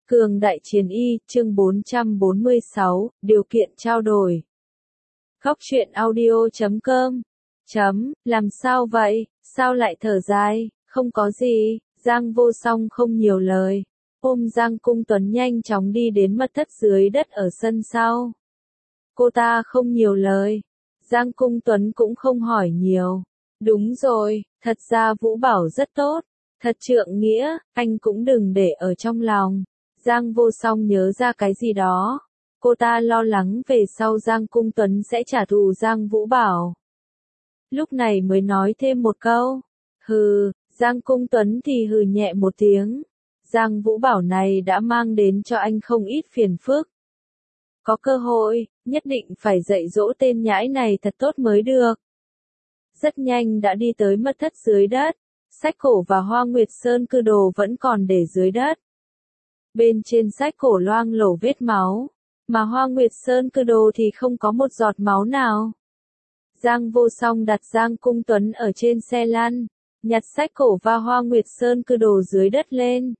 Cường Đại Chiến Y, chương 446, điều kiện trao đổi. Góc truyện audio.com. Làm sao vậy, sao lại thở dài, không có gì, Giang Vô Song không nhiều lời. Ôm Giang Cung Tuấn nhanh chóng đi đến mật thất dưới đất ở sân sau. Cô ta không nhiều lời. Giang Cung Tuấn cũng không hỏi nhiều. Đúng rồi, thật ra Vũ Bảo rất tốt. Thật trượng nghĩa, anh cũng đừng để ở trong lòng. Giang Vô Song nhớ ra cái gì đó. Cô ta lo lắng về sau Giang Cung Tuấn sẽ trả thù Giang Vũ Bảo. Lúc này mới nói thêm một câu. Hừ, Giang Cung Tuấn thì hừ nhẹ một tiếng. Giang Vũ Bảo này đã mang đến cho anh không ít phiền phức. Có cơ hội, nhất định phải dạy dỗ tên nhãi này thật tốt mới được. Rất nhanh đã đi tới mật thất dưới đất. Sách cổ và Hoa Nguyệt Sơn Cư Đồ vẫn còn để dưới đất. Bên trên sách cổ loang lổ vết máu, mà Hoa Nguyệt Sơn Cư Đồ thì không có một giọt máu nào. Giang Vô Song đặt Giang Cung Tuấn ở trên xe lăn, nhặt sách cổ và Hoa Nguyệt Sơn Cư Đồ dưới đất lên.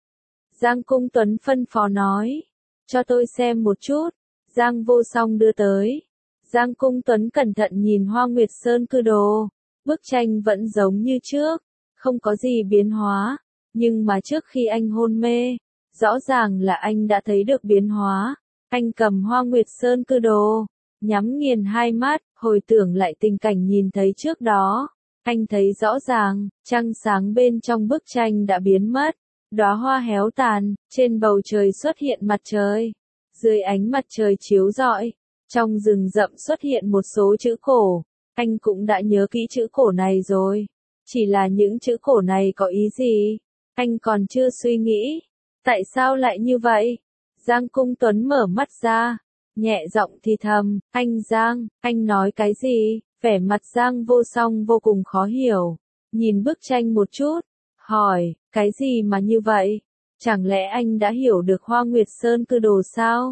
Giang Cung Tuấn phân phó nói, cho tôi xem một chút. Giang Vô Song đưa tới. Giang Cung Tuấn cẩn thận nhìn Hoa Nguyệt Sơn Cư Đồ. Bức tranh vẫn giống như trước, không có gì biến hóa, nhưng mà trước khi anh hôn mê, rõ ràng là anh đã thấy được biến hóa. Anh cầm Hoa Nguyệt Sơn Cư Đồ, nhắm nghiền hai mắt, hồi tưởng lại tình cảnh nhìn thấy trước đó. Anh thấy rõ ràng, trăng sáng bên trong bức tranh đã biến mất, đóa hoa héo tàn, trên bầu trời xuất hiện mặt trời. Dưới ánh mặt trời chiếu rọi, trong rừng rậm xuất hiện một số chữ cổ. Anh cũng đã nhớ kỹ chữ cổ này rồi. Chỉ là những chữ cổ này có ý gì? Anh còn chưa suy nghĩ. Tại sao lại như vậy? Giang Cung Tuấn mở mắt ra, nhẹ giọng thì thầm, anh Giang, anh nói cái gì? Vẻ mặt Giang Vô Song vô cùng khó hiểu. Nhìn bức tranh một chút, hỏi, cái gì mà như vậy? Chẳng lẽ anh đã hiểu được Hoa Nguyệt Sơn Cư Đồ sao?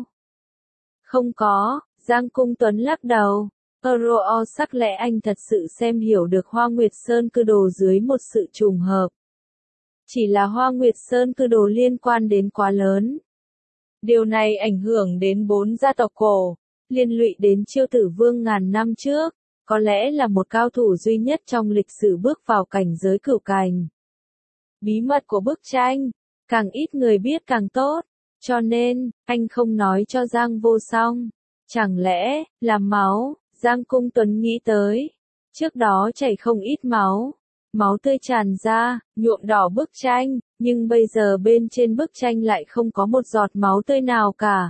Không có, Giang Cung Tuấn lắc đầu. Sắc lẽ anh thật sự xem hiểu được Hoa Nguyệt Sơn Cư Đồ dưới một sự trùng hợp. Chỉ là Hoa Nguyệt Sơn Cư Đồ liên quan đến quá lớn. Điều này ảnh hưởng đến 4 gia tộc cổ, liên lụy đến Chiêu Tử Vương ngàn năm trước, có lẽ là một cao thủ duy nhất trong lịch sử bước vào cảnh giới cửu cảnh. Bí mật của bức tranh, càng ít người biết càng tốt, cho nên, anh không nói cho Giang Vô Song. Chẳng lẽ, là máu? Giang Cung Tuấn nghĩ tới. Trước đó chảy không ít máu. Máu tươi tràn ra, nhuộm đỏ bức tranh, nhưng bây giờ bên trên bức tranh lại không có một giọt máu tươi nào cả.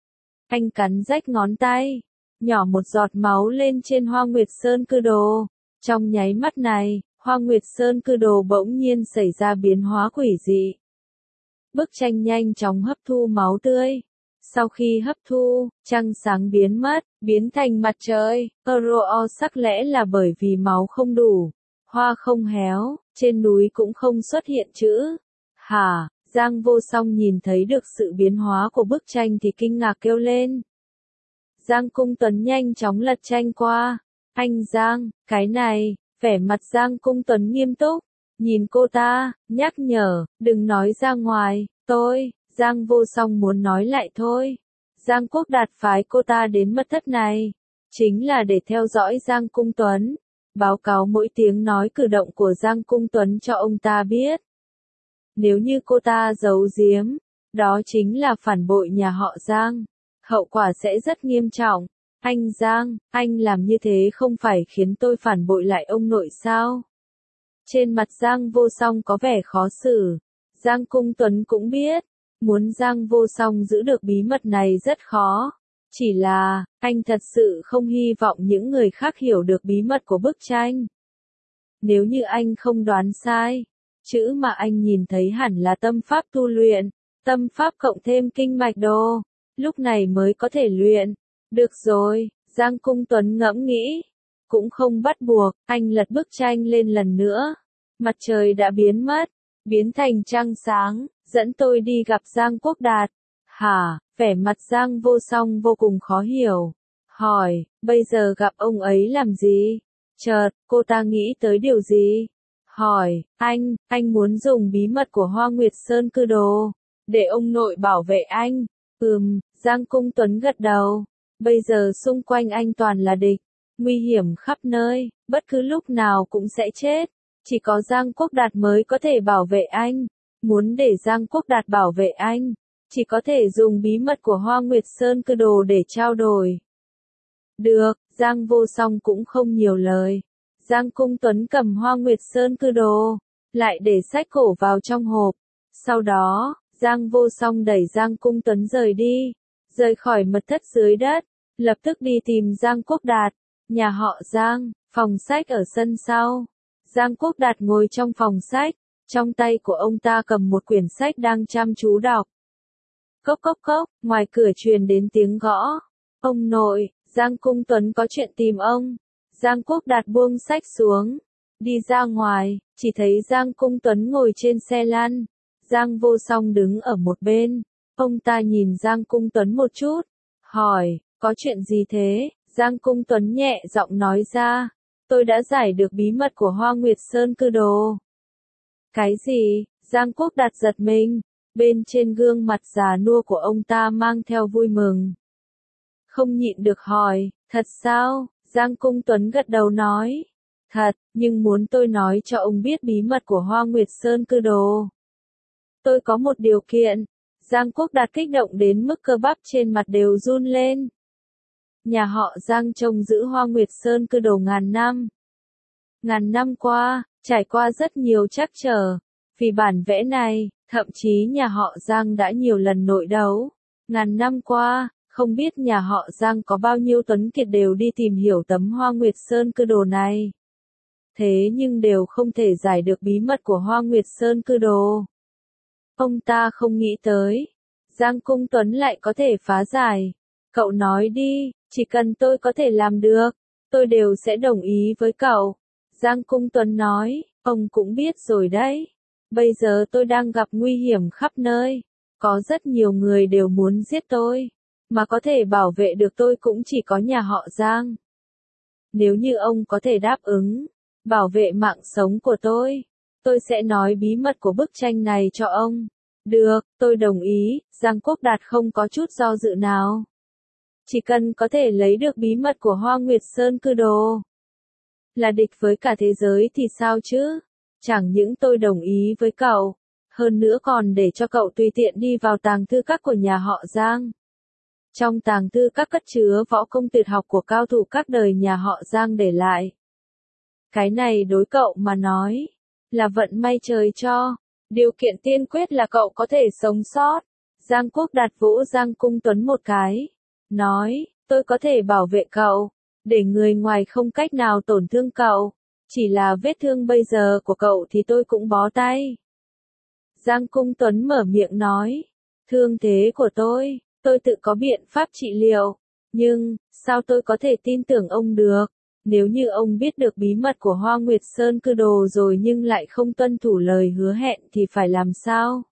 Anh cắn rách ngón tay, nhỏ một giọt máu lên trên Hoa Nguyệt Sơn Cư Đồ. Trong nháy mắt này, Hoa Nguyệt Sơn Cư Đồ bỗng nhiên xảy ra biến hóa quỷ dị. Bức tranh nhanh chóng hấp thu máu tươi. Sau khi hấp thu, trăng sáng biến mất, biến thành mặt trời. Sắc lẽ là bởi vì máu không đủ, hoa không héo, trên núi cũng không xuất hiện chữ. Hả? Giang Vô Song nhìn thấy được sự biến hóa của bức tranh thì kinh ngạc kêu lên. Giang Cung Tuấn nhanh chóng lật tranh qua. Anh Giang, cái này, vẻ mặt Giang Cung Tuấn nghiêm túc, nhìn cô ta, nhắc nhở, đừng nói ra ngoài, Giang Vô Song muốn nói lại thôi. Giang Quốc Đạt phái cô ta đến mật thất này, chính là để theo dõi Giang Cung Tuấn, báo cáo mỗi tiếng nói cử động của Giang Cung Tuấn cho ông ta biết. Nếu như cô ta giấu giếm, đó chính là phản bội nhà họ Giang, hậu quả sẽ rất nghiêm trọng. Anh Giang, anh làm như thế không phải khiến tôi phản bội lại ông nội sao? Trên mặt Giang Vô Song có vẻ khó xử. Giang Cung Tuấn cũng biết, muốn Giang Vô Song giữ được bí mật này rất khó. Chỉ là, anh thật sự không hy vọng những người khác hiểu được bí mật của bức tranh. Nếu như anh không đoán sai, chữ mà anh nhìn thấy hẳn là tâm pháp tu luyện, tâm pháp cộng thêm kinh mạch đồ, lúc này mới có thể luyện. Được rồi, Giang Cung Tuấn ngẫm nghĩ, cũng không bắt buộc, anh lật bức tranh lên lần nữa. Mặt trời đã biến mất, biến thành trăng sáng, dẫn tôi đi gặp Giang Quốc Đạt. Hả? Vẻ mặt Giang Vô Song vô cùng khó hiểu. Hỏi, bây giờ gặp ông ấy làm gì? Chợt, cô ta nghĩ tới điều gì? Hỏi, anh muốn dùng bí mật của Hoa Nguyệt Sơn Cư Đồ, để ông nội bảo vệ anh. Giang Cung Tuấn gật đầu. Bây giờ xung quanh anh toàn là địch, nguy hiểm khắp nơi, bất cứ lúc nào cũng sẽ chết. Chỉ có Giang Quốc Đạt mới có thể bảo vệ anh. Muốn để Giang Quốc Đạt bảo vệ anh, chỉ có thể dùng bí mật của Hoa Nguyệt Sơn Cư Đồ để trao đổi. Được, Giang Vô Song cũng không nhiều lời. Giang Cung Tuấn cầm Hoa Nguyệt Sơn Cư Đồ, lại để sách cổ vào trong hộp. Sau đó, Giang Vô Song đẩy Giang Cung Tuấn rời đi, rời khỏi mật thất dưới đất, lập tức đi tìm Giang Quốc Đạt. Nhà họ Giang, phòng sách ở sân sau. Giang Quốc Đạt ngồi trong phòng sách, trong tay của ông ta cầm một quyển sách đang chăm chú đọc. Cốc cốc cốc, ngoài cửa truyền đến tiếng gõ. Ông nội, Giang Cung Tuấn có chuyện tìm ông. Giang Quốc Đạt buông sách xuống, đi ra ngoài, chỉ thấy Giang Cung Tuấn ngồi trên xe lăn. Giang Vô Song đứng ở một bên. Ông ta nhìn Giang Cung Tuấn một chút, hỏi, có chuyện gì thế? Giang Cung Tuấn nhẹ giọng nói ra, tôi đã giải được bí mật của Hoa Nguyệt Sơn Cư Đồ. Cái gì? Giang Quốc Đạt giật mình, bên trên gương mặt già nua của ông ta mang theo vui mừng. Không nhịn được hỏi, thật sao? Giang Cung Tuấn gật đầu nói, thật, nhưng muốn tôi nói cho ông biết bí mật của Hoa Nguyệt Sơn Cư Đồ. Tôi có một điều kiện. Giang Quốc Đạt kích động đến mức cơ bắp trên mặt đều run lên. Nhà họ Giang trông giữ Hoa Nguyệt Sơn Cư Đồ ngàn năm. Ngàn năm qua, trải qua rất nhiều trắc trở. Vì bản vẽ này, thậm chí nhà họ Giang đã nhiều lần nội đấu. Ngàn năm qua, không biết nhà họ Giang có bao nhiêu tuấn kiệt đều đi tìm hiểu tấm Hoa Nguyệt Sơn Cư Đồ này. Thế nhưng đều không thể giải được bí mật của Hoa Nguyệt Sơn Cư Đồ. Ông ta không nghĩ tới, Giang Cung Tuấn lại có thể phá giải. Cậu nói đi, chỉ cần tôi có thể làm được, tôi đều sẽ đồng ý với cậu. Giang Cung Tuấn nói, ông cũng biết rồi đấy. Bây giờ tôi đang gặp nguy hiểm khắp nơi. Có rất nhiều người đều muốn giết tôi. Mà có thể bảo vệ được tôi cũng chỉ có nhà họ Giang. Nếu như ông có thể đáp ứng, bảo vệ mạng sống của tôi sẽ nói bí mật của bức tranh này cho ông. Được, tôi đồng ý. Giang Quốc Đạt không có chút do dự nào. Chỉ cần có thể lấy được bí mật của Hoa Nguyệt Sơn Cư Đồ, là địch với cả thế giới thì sao chứ? Chẳng những tôi đồng ý với cậu, hơn nữa còn để cho cậu tùy tiện đi vào tàng thư các của nhà họ Giang. Trong tàng thư các cất chứa võ công tuyệt học của cao thủ các đời nhà họ Giang để lại. Cái này đối cậu mà nói, là vận may trời cho. Điều kiện tiên quyết là cậu có thể sống sót. Giang Quốc Đạt vỗ Giang Cung Tuấn một cái. Nói, tôi có thể bảo vệ cậu, để người ngoài không cách nào tổn thương cậu. Chỉ là vết thương bây giờ của cậu thì tôi cũng bó tay. Giang Cung Tuấn mở miệng nói, thương thế của tôi tự có biện pháp trị liệu. Nhưng, sao tôi có thể tin tưởng ông được? Nếu như ông biết được bí mật của Hoa Nguyệt Sơn Cư Đồ rồi nhưng lại không tuân thủ lời hứa hẹn thì phải làm sao?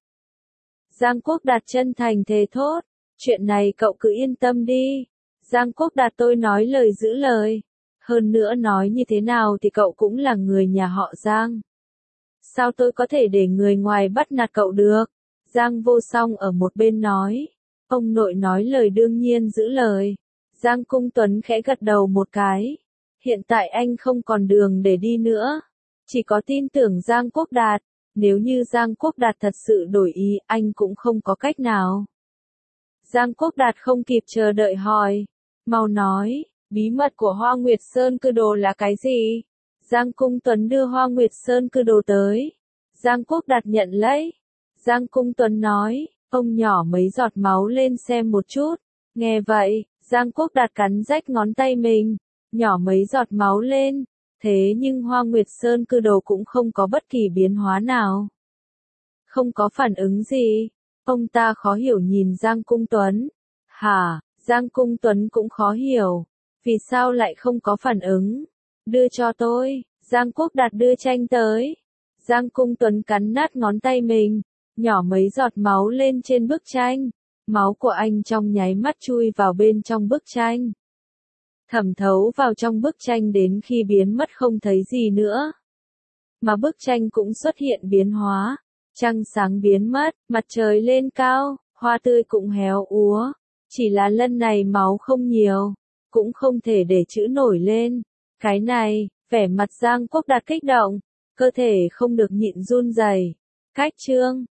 Giang Quốc Đạt chân thành thề thốt, chuyện này cậu cứ yên tâm đi. Giang Quốc Đạt tôi nói lời giữ lời. Hơn nữa nói như thế nào thì cậu cũng là người nhà họ Giang. Sao tôi có thể để người ngoài bắt nạt cậu được? Giang Vô Song ở một bên nói. Ông nội nói lời đương nhiên giữ lời. Giang Cung Tuấn khẽ gật đầu một cái. Hiện tại anh không còn đường để đi nữa. Chỉ có tin tưởng Giang Quốc Đạt. Nếu như Giang Quốc Đạt thật sự đổi ý, anh cũng không có cách nào. Giang Quốc Đạt không kịp chờ đợi hỏi. Mau nói, bí mật của Hoa Nguyệt Sơn Cư Đồ là cái gì? Giang Cung Tuấn đưa Hoa Nguyệt Sơn Cư Đồ tới. Giang Quốc Đạt nhận lấy. Giang Cung Tuấn nói, ông nhỏ mấy giọt máu lên xem một chút. Nghe vậy, Giang Quốc Đạt cắn rách ngón tay mình. Nhỏ mấy giọt máu lên. Thế nhưng Hoa Nguyệt Sơn Cư Đồ cũng không có bất kỳ biến hóa nào. Không có phản ứng gì. Ông ta khó hiểu nhìn Giang Cung Tuấn. Hả? Giang Cung Tuấn cũng khó hiểu. Vì sao lại không có phản ứng? Đưa cho tôi. Giang Quốc Đạt đưa tranh tới. Giang Cung Tuấn cắn nát ngón tay mình. Nhỏ mấy giọt máu lên trên bức tranh. Máu của anh trong nháy mắt chui vào bên trong bức tranh. Thẩm thấu vào trong bức tranh đến khi biến mất không thấy gì nữa. Mà bức tranh cũng xuất hiện biến hóa. Trăng sáng biến mất, mặt trời lên cao, hoa tươi cũng héo úa. Chỉ là lần này máu không nhiều, cũng không thể để chữ nổi lên. Cái này, vẻ mặt Giang Quốc Đạt kích động, cơ thể không được nhịn run rẩy. Cách chương